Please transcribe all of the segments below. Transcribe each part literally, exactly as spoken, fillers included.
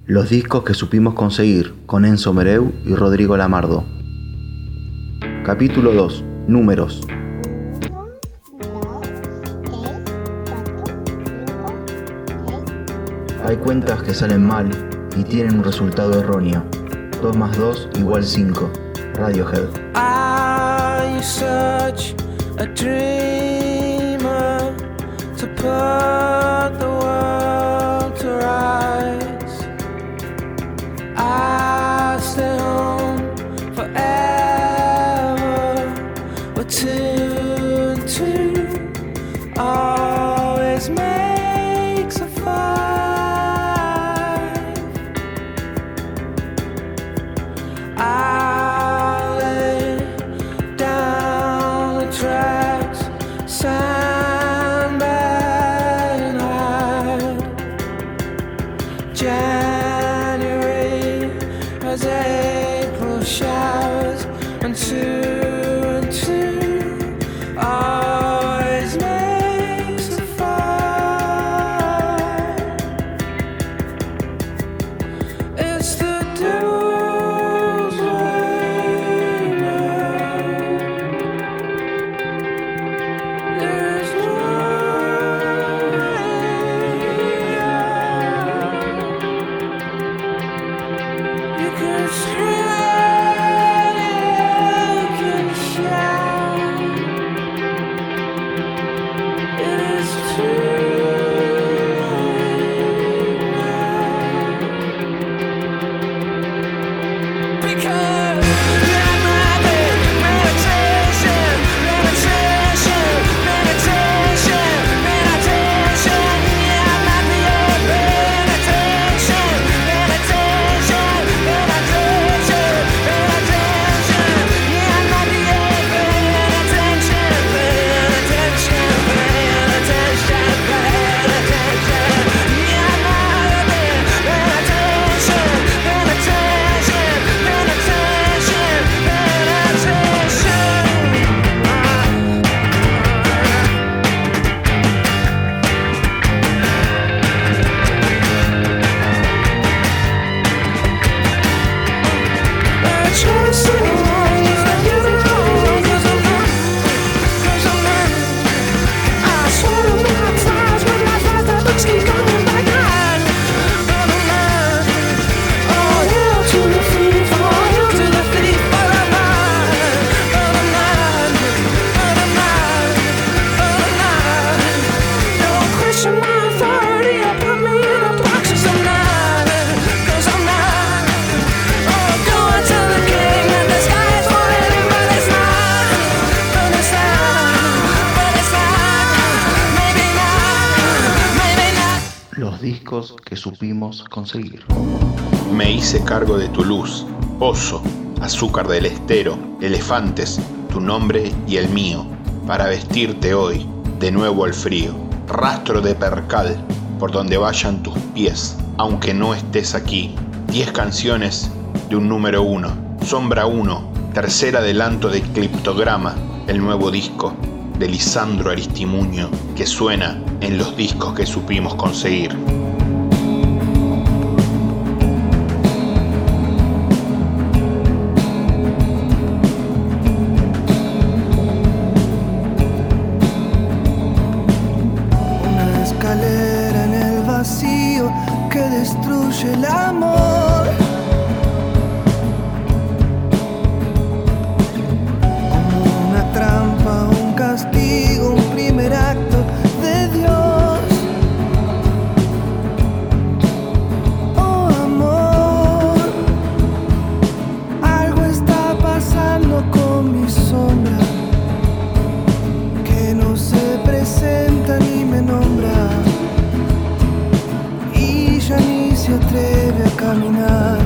Los discos que supimos conseguir, con Enzo Mereu y Rodrigo Lamardo. Capítulo dos. Números. Hay cuentas que salen mal y tienen un resultado erróneo. dos más dos igual cinco. Radiohead. Are you such a dreamer to put the world to rights? I stay home forever, but two and two always makes a five. I lay down the tracks, sandbag and hide. January has April showers, and two and two always makes a five. It's the devil's way now. There's no way out. You can scream, you can shout. It is too late now. Because you're not there. Meditation, meditation, meditation, meditation. Yeah, I'm not the old meditation, meditation, meditation, meditation. Yeah, I'm not the old meditation, meditation, meditation, meditation. Yeah, I'm not the meditation, meditation, meditation, Los discos que supimos conseguir. Me hice cargo de tu luz, pozo, azúcar del estero, elefantes, tu nombre y el mío, para vestirte hoy, de nuevo al frío. Rastro de percal, por donde vayan tus pies, aunque no estés aquí. Diez canciones de un número uno, sombra uno, tercer adelanto de Cliptograma, el nuevo disco de Lisandro Aristimuño, que suena en los discos que supimos conseguir. Una escalera en el vacío que destruye el amor. Como una trampa, un castigo, un primer acto de Dios. Oh amor, algo está pasando con mi sombra, que no se presenta ni me nombra, y ya ni se atreve a caminar.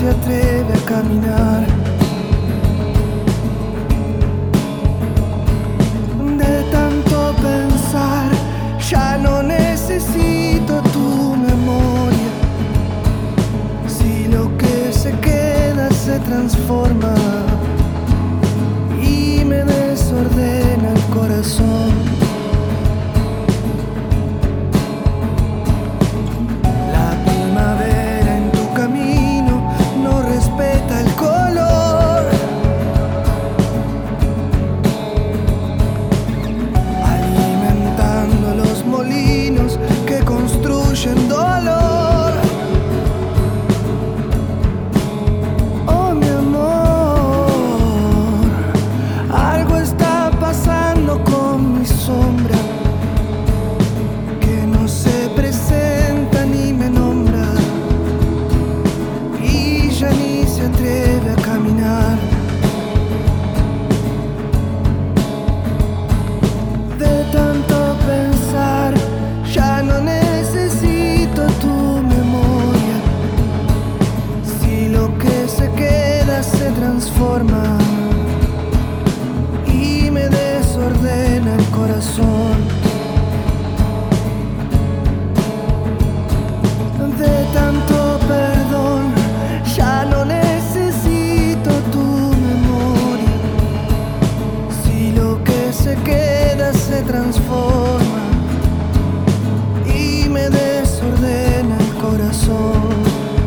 se atreve a caminar. De tanto pensar, ya no necesito tu memoria. Si lo que se queda se transforma y me desordena el corazón. Dolor. Oh, mi amor, algo está pasando con mi sombra, que no se presenta ni me nombra y ya ni se atreve a caminar. De tanto pensar, ya no necesito tu memoria. Si lo que se queda se transforma y me desordena el corazón. De tanto perdón, ya no necesito tu memoria. Si lo que se queda se transforma y me desordena el corazón.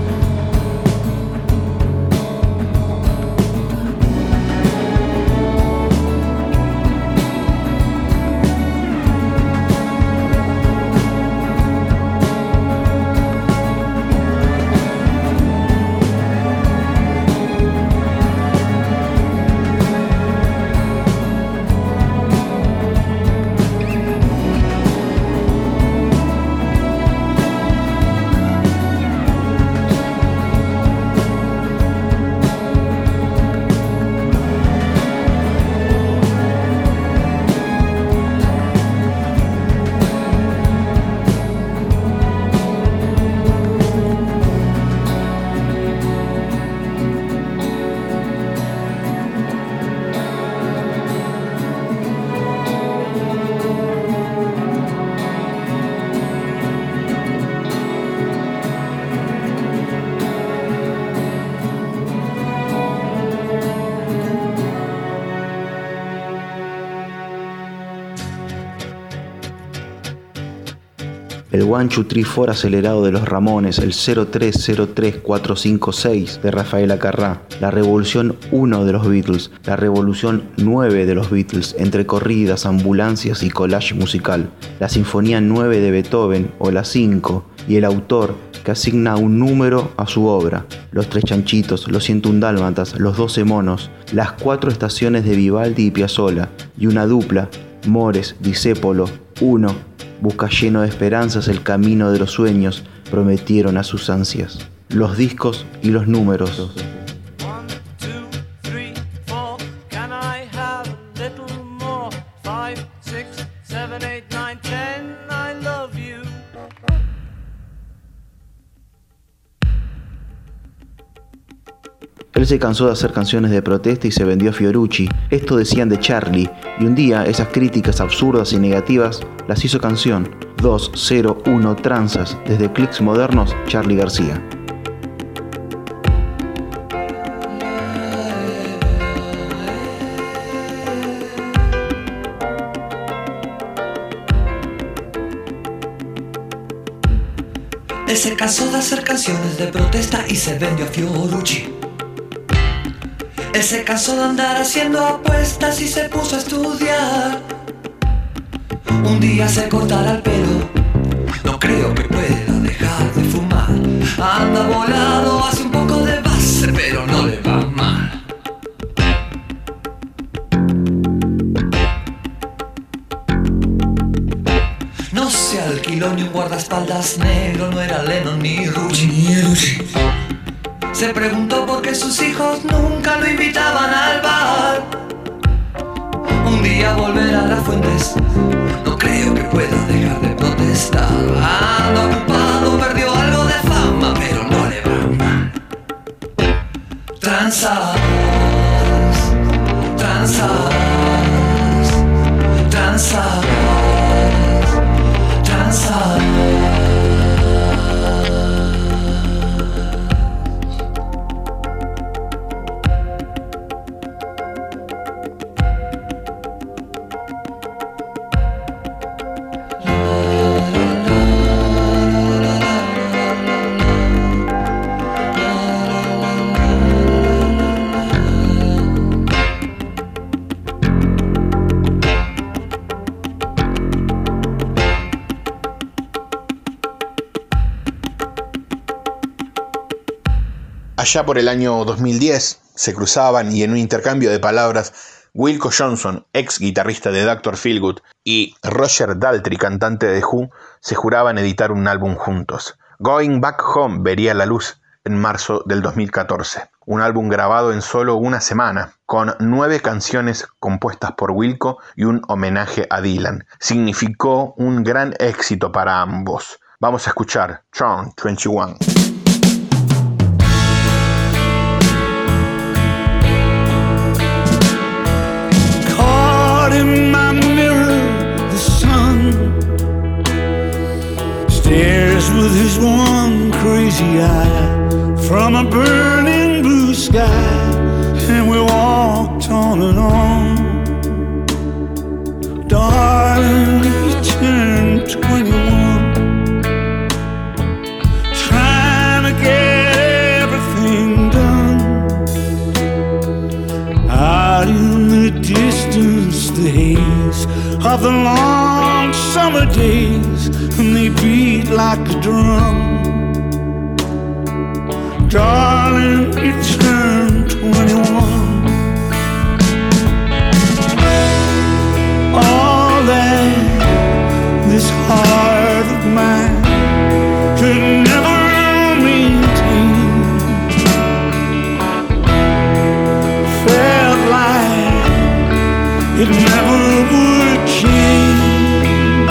El One Two Three Four acelerado de los Ramones, el cero tres cero tres cuatro cinco seis de Rafael Acarrá, la Revolución uno de los Beatles, la Revolución nueve de los Beatles, entre corridas, ambulancias y collage musical, la Sinfonía nueve de Beethoven o la cinco, y el autor que asigna un número a su obra, los Tres Chanchitos, los ciento un Dálmatas, los doce Monos, las cuatro estaciones de Vivaldi y Piazzolla, y una dupla, Mores, Discépolo, uno, busca lleno de esperanzas el camino de los sueños, prometieron a sus ansias. Los discos y los números. Él se cansó de hacer canciones de protesta y se vendió a Fiorucci. Esto decían de Charlie, y un día esas críticas absurdas y negativas las hizo canción. dos cero uno Tranzas, desde Clicks Modernos, Charly García. Él se cansó de hacer canciones de protesta y se vendió a Fiorucci. Él se cansó de andar haciendo apuestas y se puso a estudiar. Un día se cortará el pelo, no creo que pueda dejar de fumar. Anda volado, hace un poco de base, pero no le va mal. No se alquiló ni un guardaespaldas negro, no era Lennon ni Rucci, ni Rucci. Se preguntó por qué sus hijos nunca lo invitaban al bar. Un día volverá a las fuentes, no creo que pueda dejar de protestar. Anda ocupado, perdió algo de fama, pero no le va mal. Transas, transas, transas, transas. Allá por el año dos mil diez se cruzaban y en un intercambio de palabras Wilco Johnson, ex guitarrista de doctor Feelgood, y Roger Daltrey, cantante de The Who, se juraban editar un álbum juntos. Going Back Home vería la luz en marzo del dos mil catorce, un álbum grabado en solo una semana, con nueve canciones compuestas por Wilco y un homenaje a Dylan. Significó un gran éxito para ambos. Vamos a escuchar Tron veintiuno. In my mirror, the sun stares with his one crazy eye from a burning blue sky, and we walked on and on. Darling, you turned twenty-one, trying to get everything done. Out in the distance, the haze of the long summer days, and they beat like a drum. Darling, you turned twenty-one. All that this heart of mine could never maintain felt like it never would change.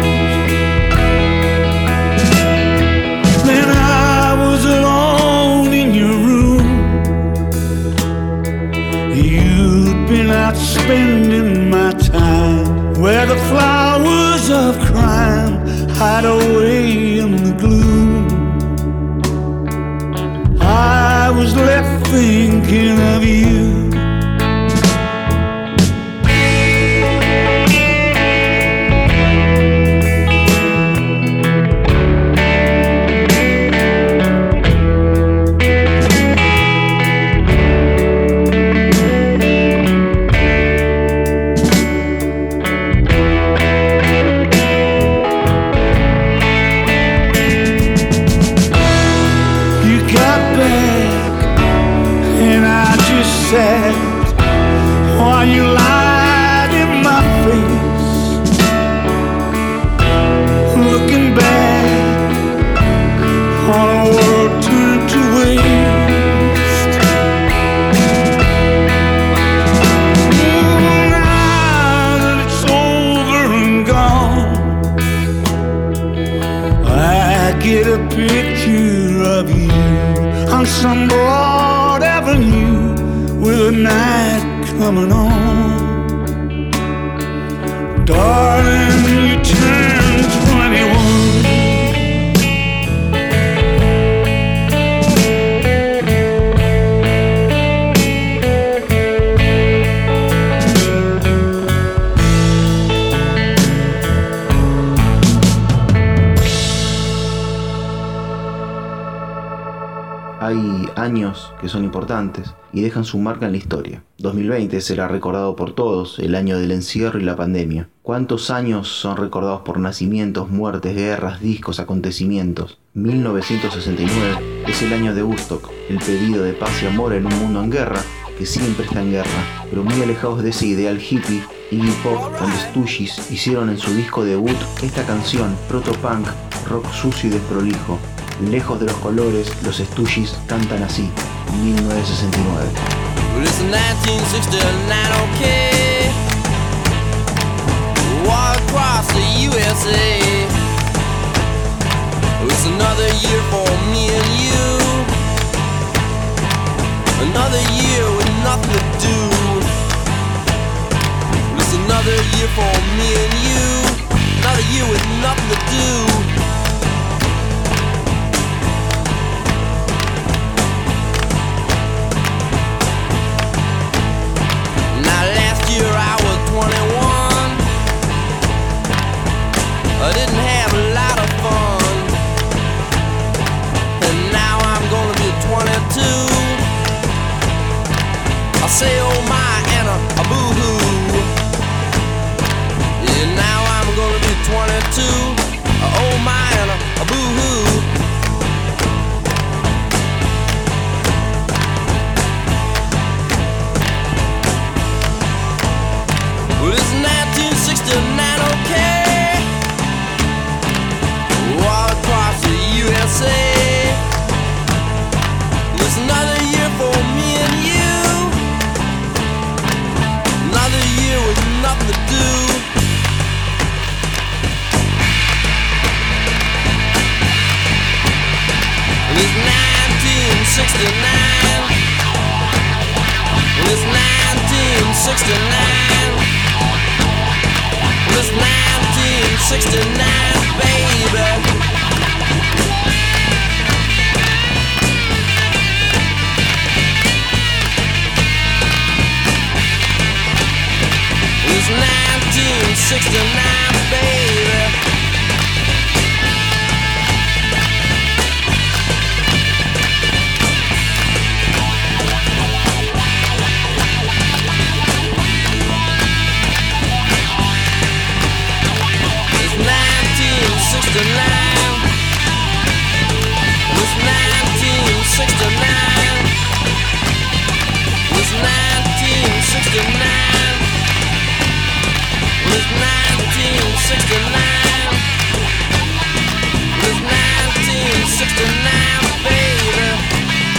Then I was alone in your room. You'd been out spending my time where the flowers of crime hide away in the gloom. I was left thinking of you. While you lied in my face, looking back on a world turned to waste. Now that it's over and gone, I get a picture of you on some broad avenue with a night coming on. Darling, you turned twenty-one. Hay años que son importantes y dejan su marca en la historia. dos mil veinte será recordado por todos, el año del encierro y la pandemia. ¿Cuántos años son recordados por nacimientos, muertes, guerras, discos, acontecimientos? mil novecientos sesenta y nueve es el año de Woodstock, el pedido de paz y amor en un mundo en guerra, que siempre está en guerra, pero muy alejados de ese ideal hippie. Iggy Pop and the Stooges hicieron en su disco debut esta canción, proto-punk, rock sucio y desprolijo. Lejos de los colores, los Stooges cantan así, en mil novecientos sesenta y nueve. Well, it's nineteen sixty-nine, okay. Walk across the U S A. It's another year for me and you. Another year with nothing to do. It's another year for me and you. Another year with nothing to do. Now last year I was twenty-one. I didn't have a lot of fun. And now I'm gonna be twenty-two. I say oh my and a, a boo-hoo. Yeah, now I'm gonna be twenty-two. Oh my and a, a boo-hoo. Well, it's nineteen sixty-nine, okay? All across the U S A. It's another year for me and you. Another year with nothing to do. And it's nineteen sixty-nine. And it's nineteen sixty-nine. And it's nineteen sixty-nine, baby. It's nineteen sixty-nine, baby. It's nineteen sixty-nine. It's nineteen sixty-nine. It's nineteen sixty-nine. It's nineteen sixty-nine. It's nineteen sixty-nine, baby.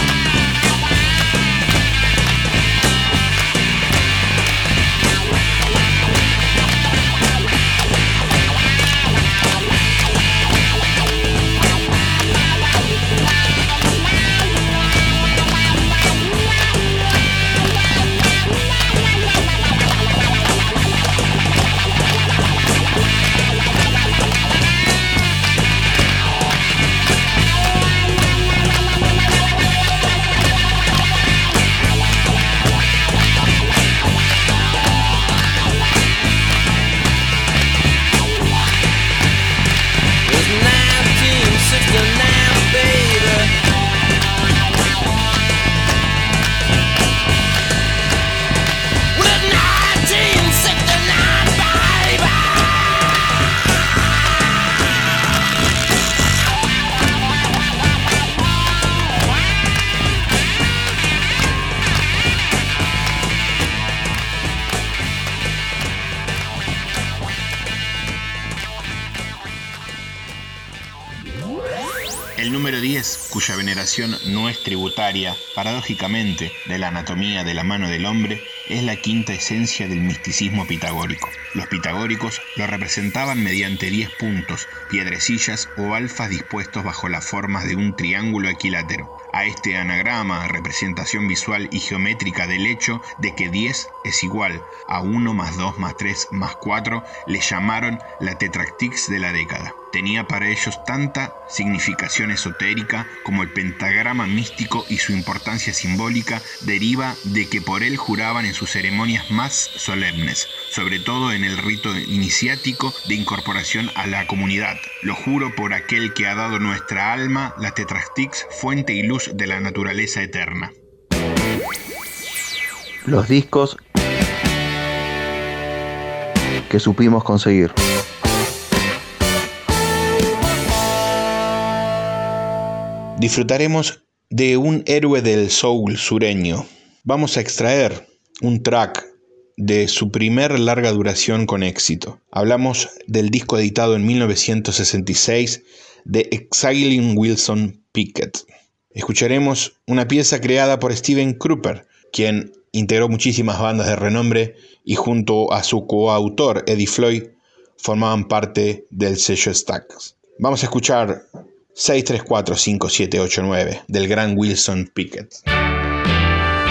El número diez, cuya veneración no es tributaria, paradójicamente, de la anatomía de la mano del hombre, es la quinta esencia del misticismo pitagórico. Los pitagóricos lo representaban mediante diez puntos, piedrecillas o alfas dispuestos bajo las formas de un triángulo equilátero. A este anagrama, representación visual y geométrica del hecho de que diez es igual a uno más dos más tres más cuatro, le llamaron la tetractix de la década. Tenía para ellos tanta significación esotérica como el pentagrama místico, y su importancia simbólica deriva de que por él juraban en sus ceremonias más solemnes, sobre todo en el rito iniciático de incorporación a la comunidad. Lo juro por aquel que ha dado nuestra alma, la tetractix, fuente y luz de la naturaleza eterna. Los discos que supimos conseguir. Disfrutaremos de un héroe del soul sureño. Vamos a extraer un track de su primer larga duración con éxito. Hablamos del disco editado en mil novecientos sesenta y seis de Exilin Wilson Pickett. Escucharemos una pieza creada por Steven Crupper, quien integró muchísimas bandas de renombre y junto a su coautor Eddie Floyd formaban parte del sello Stax. Vamos a escuchar seis tres cuatro cinco siete ocho nueve del gran Wilson Pickett.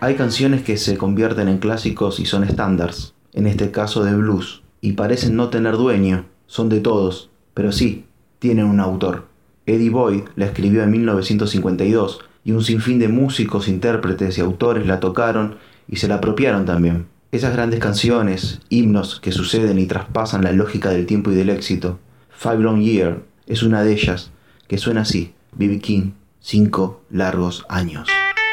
Hay canciones que se convierten en clásicos y son estándares, en este caso de blues, y parecen no tener dueño, son de todos, pero sí, tienen un autor. Eddie Boyd la escribió en mil novecientos cincuenta y dos y un sinfín de músicos, intérpretes y autores la tocaron y se la apropiaron también. Esas grandes canciones, himnos que suceden y traspasan la lógica del tiempo y del éxito. Five Long Years es una de ellas, que suena así: B B King, cinco largos años.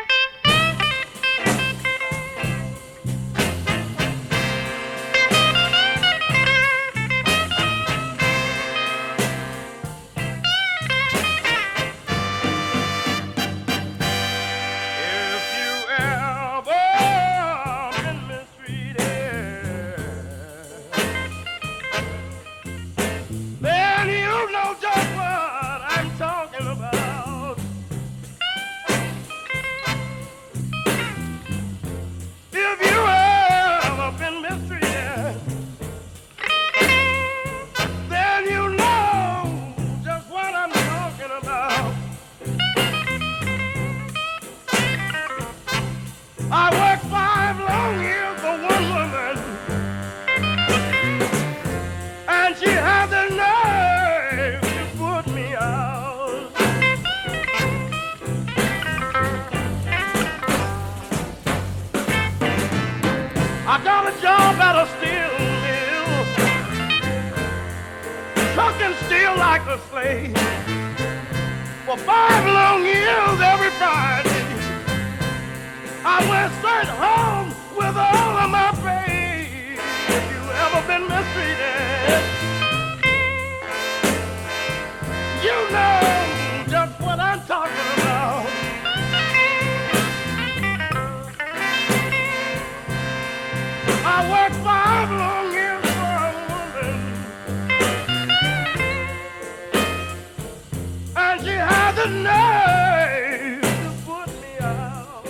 For five long years every Friday I went straight home with all of my pay. If you ever been mistreated, you know just what I'm talking about. I worked five long years for a woman, and she had the nerve to put me out.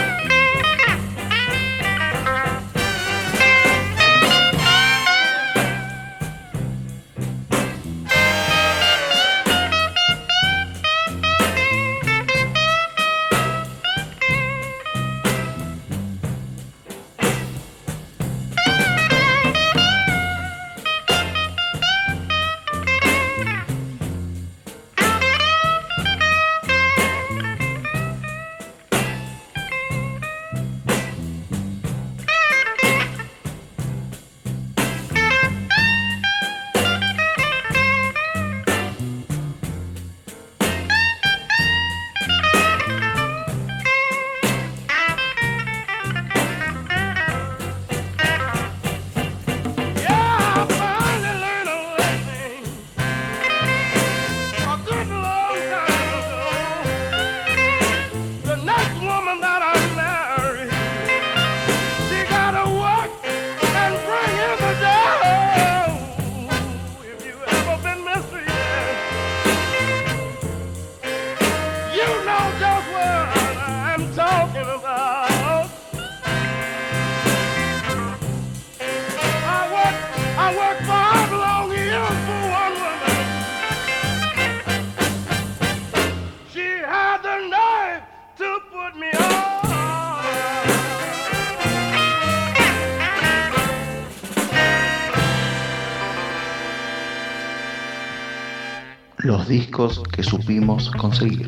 Los discos que supimos conseguir.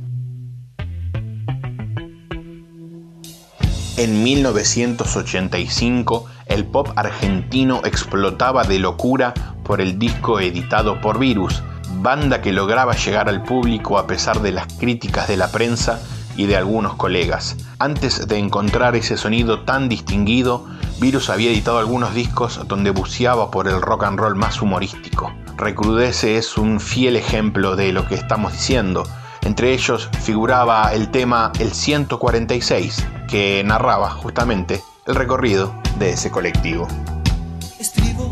En mil novecientos ochenta y cinco, el pop argentino explotaba de locura por el disco editado por Virus, banda que lograba llegar al público a pesar de las críticas de la prensa y de algunos colegas. Antes de encontrar ese sonido tan distinguido, Virus había editado algunos discos donde buceaba por el rock and roll más humorístico. Recrudece es un fiel ejemplo de lo que estamos diciendo. Entre ellos figuraba el tema El ciento cuarenta y seis, que narraba justamente el recorrido de ese colectivo. Estribo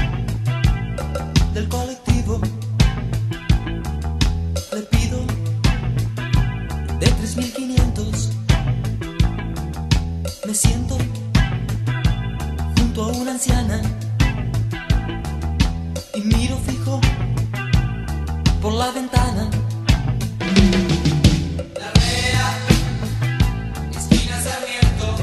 del colectivo, le pido de tres mil quinientos, me siento junto a una anciana y miro fijo por la ventana. La rea, esquina Sarmiento,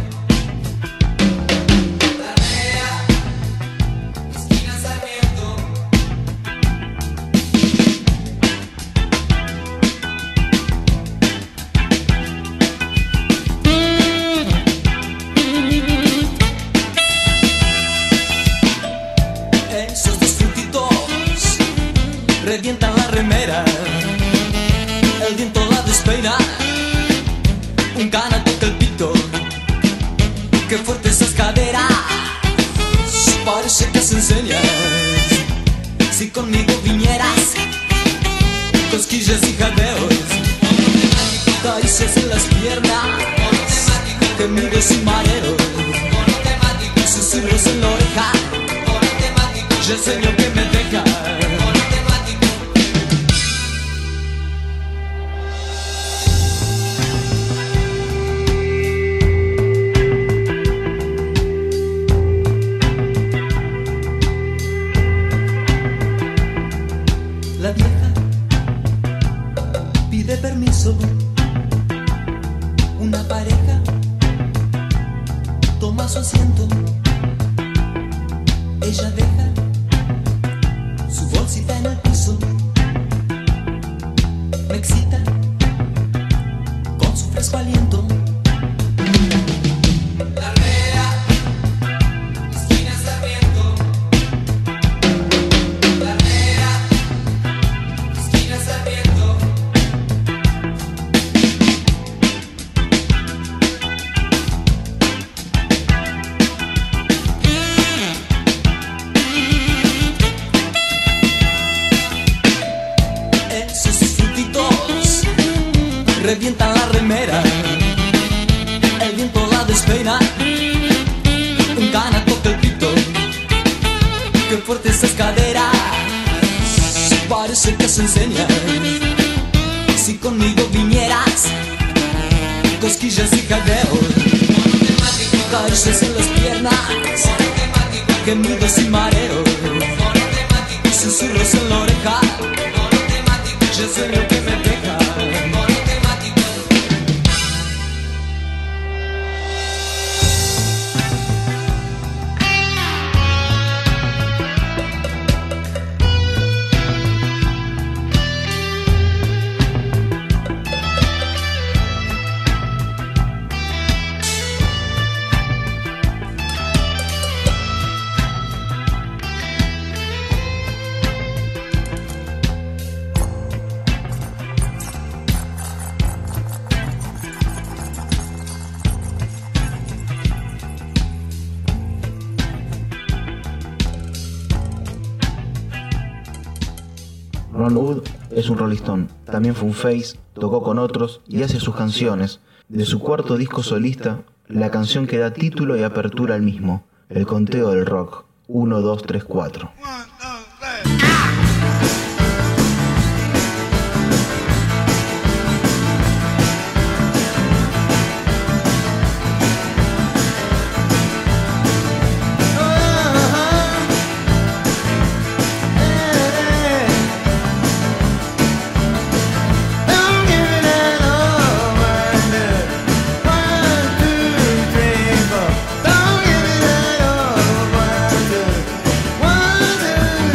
despeina, un cana toca el pito, qué fuerte esas caderas, parece que se enseñas. Si conmigo vinieras, cosquillas y jadeos, caricias en las piernas, gemidos y mareos, susurros en la oreja, ya sueño que me deja. La vieja pide permiso, una pareja toma su asiento, ella deja su bolsita en el piso, me excita con su fresco aliento. Revientan la remera, el viento la despeina, un cana toca el pito, qué fuerte esas caderas, parece que se enseña. Si conmigo vinieras, cosquillas y jadeos, caricias en las piernas, gemidos y mareos, susurros en la oreja, ya sueño que me deja. Ron Wood es un Rolling Stone, también fue un Face, tocó con otros y hace sus canciones. De su cuarto disco solista, la canción que da título y apertura al mismo, El Conteo del Rock, uno, dos, tres, cuatro. One, two,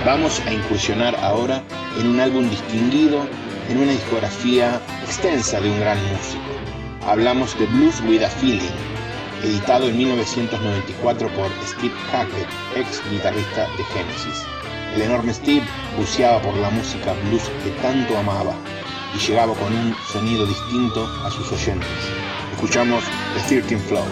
Vamos a incursionar ahora en un álbum distinguido, en una discografía extensa de un gran músico. Hablamos de Blues with a Feeling, editado en mil novecientos noventa y cuatro por Steve Hackett, ex guitarrista de Genesis. El enorme Steve buceaba por la música blues que tanto amaba y llegaba con un sonido distinto a sus oyentes. Escuchamos The thirteenth Floor.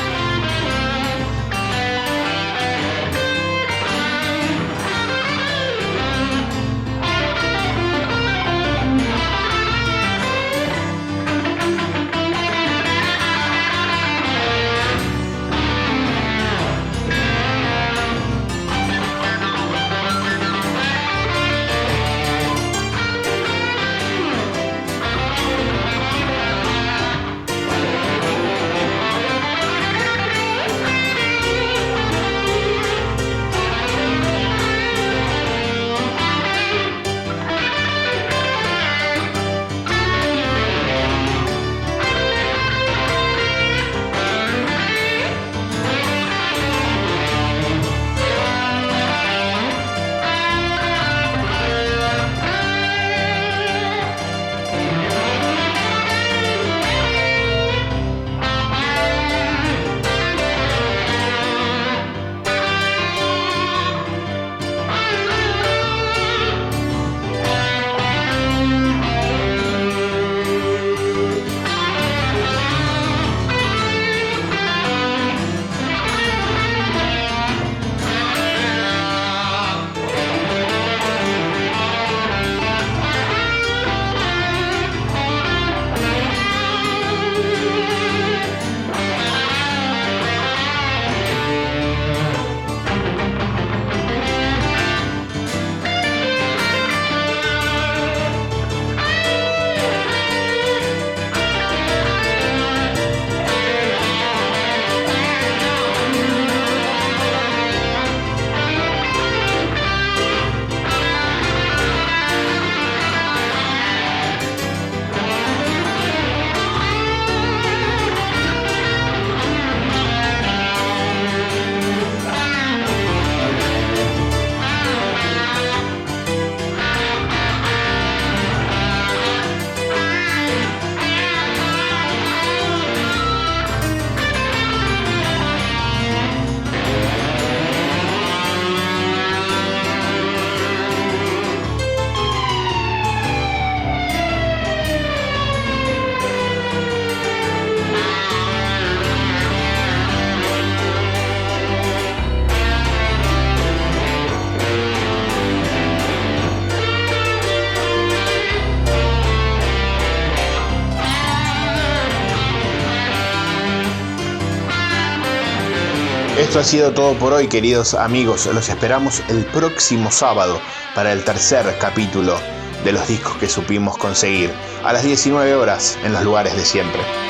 Esto ha sido todo por hoy, queridos amigos. Los esperamos el próximo sábado para el tercer capítulo de los discos que supimos conseguir, a las diecinueve horas en los lugares de siempre.